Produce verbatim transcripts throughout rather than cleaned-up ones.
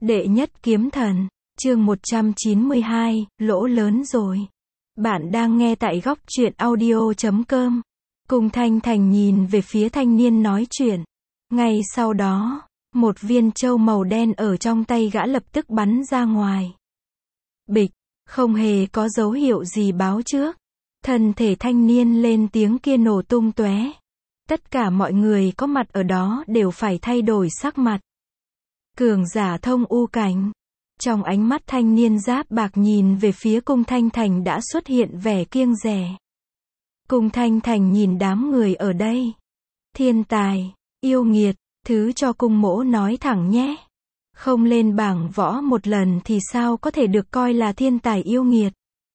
Đệ nhất kiếm thần, chương một trăm chín mươi hai, lỗ lớn rồi. Bạn đang nghe tại góc truyện audio chấm com. Cung Thanh Thành nhìn về phía thanh niên nói chuyện. Ngay sau đó, một viên châu màu đen ở trong tay gã lập tức bắn ra ngoài. Bịch, không hề có dấu hiệu gì báo trước. Thân thể thanh niên lên tiếng kia nổ tung tóe. Tất cả mọi người có mặt ở đó đều phải thay đổi sắc mặt. Cường giả thông u cảnh. Trong ánh mắt thanh niên giáp bạc nhìn về phía Cung Thanh Thành đã xuất hiện vẻ kiêng dè. Cung Thanh Thành nhìn đám người ở đây. Thiên tài, yêu nghiệt, thứ cho cung mỗ nói thẳng nhé. Không lên bảng võ một lần thì sao có thể được coi là thiên tài yêu nghiệt.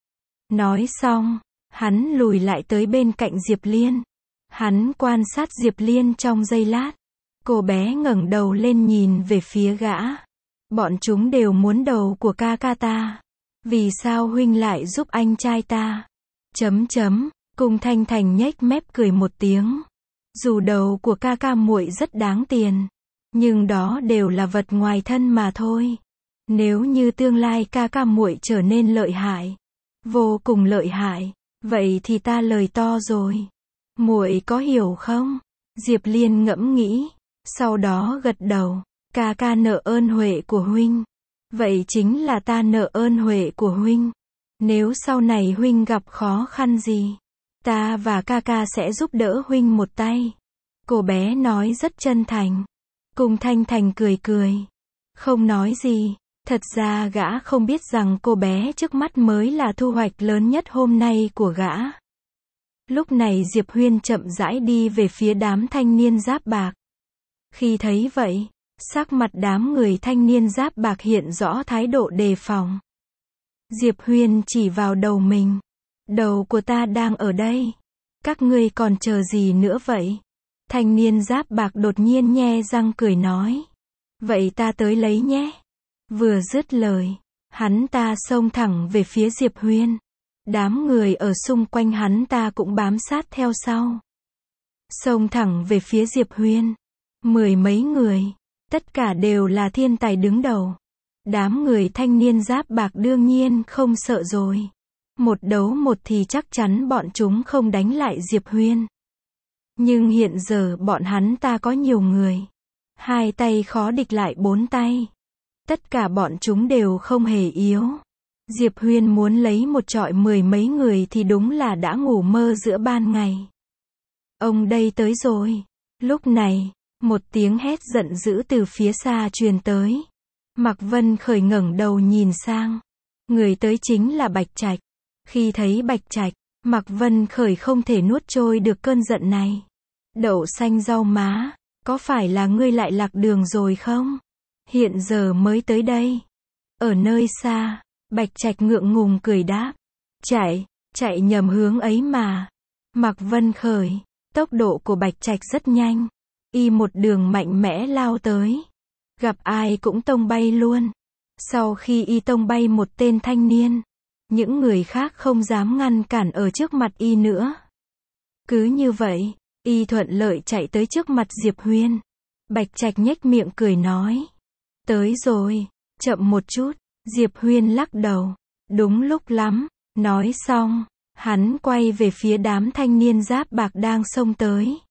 Nói xong, hắn lùi lại tới bên cạnh Diệp Liên. Hắn quan sát Diệp Liên trong giây lát. Cô bé ngẩng đầu lên nhìn về phía gã. Bọn chúng đều muốn đầu của ca ca ta. Vì sao huynh lại giúp anh trai ta? Chấm chấm, Cung Thanh Thành nhếch mép cười một tiếng. Dù đầu của ca ca muội rất đáng tiền, nhưng đó đều là vật ngoài thân mà thôi. Nếu như tương lai ca ca muội trở nên lợi hại, vô cùng lợi hại, vậy thì ta lời to rồi. Muội có hiểu không? Diệp Liên ngẫm nghĩ, sau đó gật đầu. Ca ca nợ ơn huệ của huynh. Vậy chính là ta nợ ơn huệ của huynh. Nếu sau này huynh gặp khó khăn gì, ta và ca ca sẽ giúp đỡ huynh một tay. Cô bé nói rất chân thành. Cung Thanh Thành cười cười. Không nói gì. Thật ra gã không biết rằng cô bé trước mắt mới là thu hoạch lớn nhất hôm nay của gã. Lúc này Diệp Huyên chậm rãi đi về phía đám thanh niên giáp bạc. Khi thấy vậy, sắc mặt đám người thanh niên giáp bạc hiện rõ thái độ đề phòng. Diệp Huyên chỉ vào đầu mình. Đầu của ta đang ở đây. Các ngươi còn chờ gì nữa vậy? Thanh niên giáp bạc đột nhiên nhe răng cười nói. Vậy ta tới lấy nhé. Vừa dứt lời, hắn ta xông thẳng về phía Diệp Huyên. Đám người ở xung quanh hắn ta cũng bám sát theo sau. Xông thẳng về phía Diệp Huyên. Mười mấy người. Tất cả đều là thiên tài đứng đầu. Đám người thanh niên giáp bạc đương nhiên không sợ rồi. Một đấu một thì chắc chắn bọn chúng không đánh lại Diệp Huyên. Nhưng hiện giờ bọn hắn ta có nhiều người. Hai tay khó địch lại bốn tay. Tất cả bọn chúng đều không hề yếu. Diệp Huyên muốn lấy một trọi mười mấy người thì đúng là đã ngủ mơ giữa ban ngày. Ông đây tới rồi. Lúc này, một tiếng hét giận dữ từ phía xa truyền tới. Mạc Vân Khởi ngẩng đầu nhìn sang. Người tới chính là Bạch Trạch. Khi thấy Bạch Trạch, Mạc Vân Khởi không thể nuốt trôi được cơn giận này. Đậu xanh rau má, có phải là ngươi lại lạc đường rồi không? Hiện giờ mới tới đây. Ở nơi xa, Bạch Trạch ngượng ngùng cười đáp. Chạy, chạy nhầm hướng ấy mà. Mạc Vân Khởi, tốc độ của Bạch Trạch rất nhanh. Y một đường mạnh mẽ lao tới. Gặp ai cũng tông bay luôn. Sau khi y tông bay một tên thanh niên, những người khác không dám ngăn cản ở trước mặt y nữa. Cứ như vậy, y thuận lợi chạy tới trước mặt Diệp Huyên. Bạch Trạch nhếch miệng cười nói. Tới rồi, chậm một chút. Diệp Huyên lắc đầu. Đúng lúc lắm. Nói xong, hắn quay về phía đám thanh niên giáp bạc đang xông tới.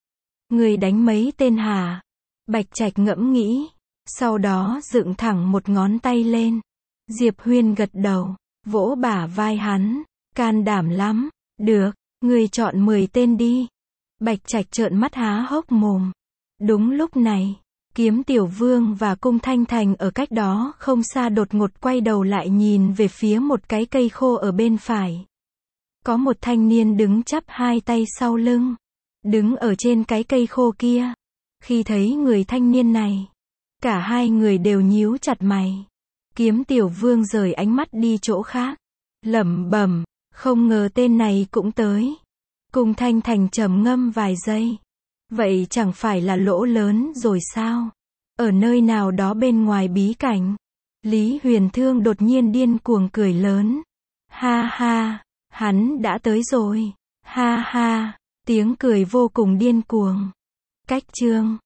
Người đánh mấy tên hả? Bạch Trạch ngẫm nghĩ. Sau đó dựng thẳng một ngón tay lên. Diệp Huyên gật đầu, vỗ bả vai hắn. Can đảm lắm. Được, người chọn mười tên đi. Bạch Trạch trợn mắt há hốc mồm. Đúng lúc này, Kiếm Tiểu Vương và Cung Thanh Thành ở cách đó không xa đột ngột quay đầu lại nhìn về phía một cái cây khô ở bên phải. Có một thanh niên đứng chắp hai tay sau lưng. Đứng ở trên cái cây khô kia. Khi thấy người thanh niên này, cả hai người đều nhíu chặt mày. Kiếm Tiểu Vương rời ánh mắt đi chỗ khác. Lẩm bẩm, không ngờ tên này cũng tới. Cung Thanh Thành trầm ngâm vài giây. Vậy chẳng phải là lỗ lớn rồi sao? Ở nơi nào đó bên ngoài bí cảnh. Lý Huyền Thương đột nhiên điên cuồng cười lớn. Ha ha, hắn đã tới rồi. Ha ha, tiếng cười vô cùng điên cuồng. Cách chương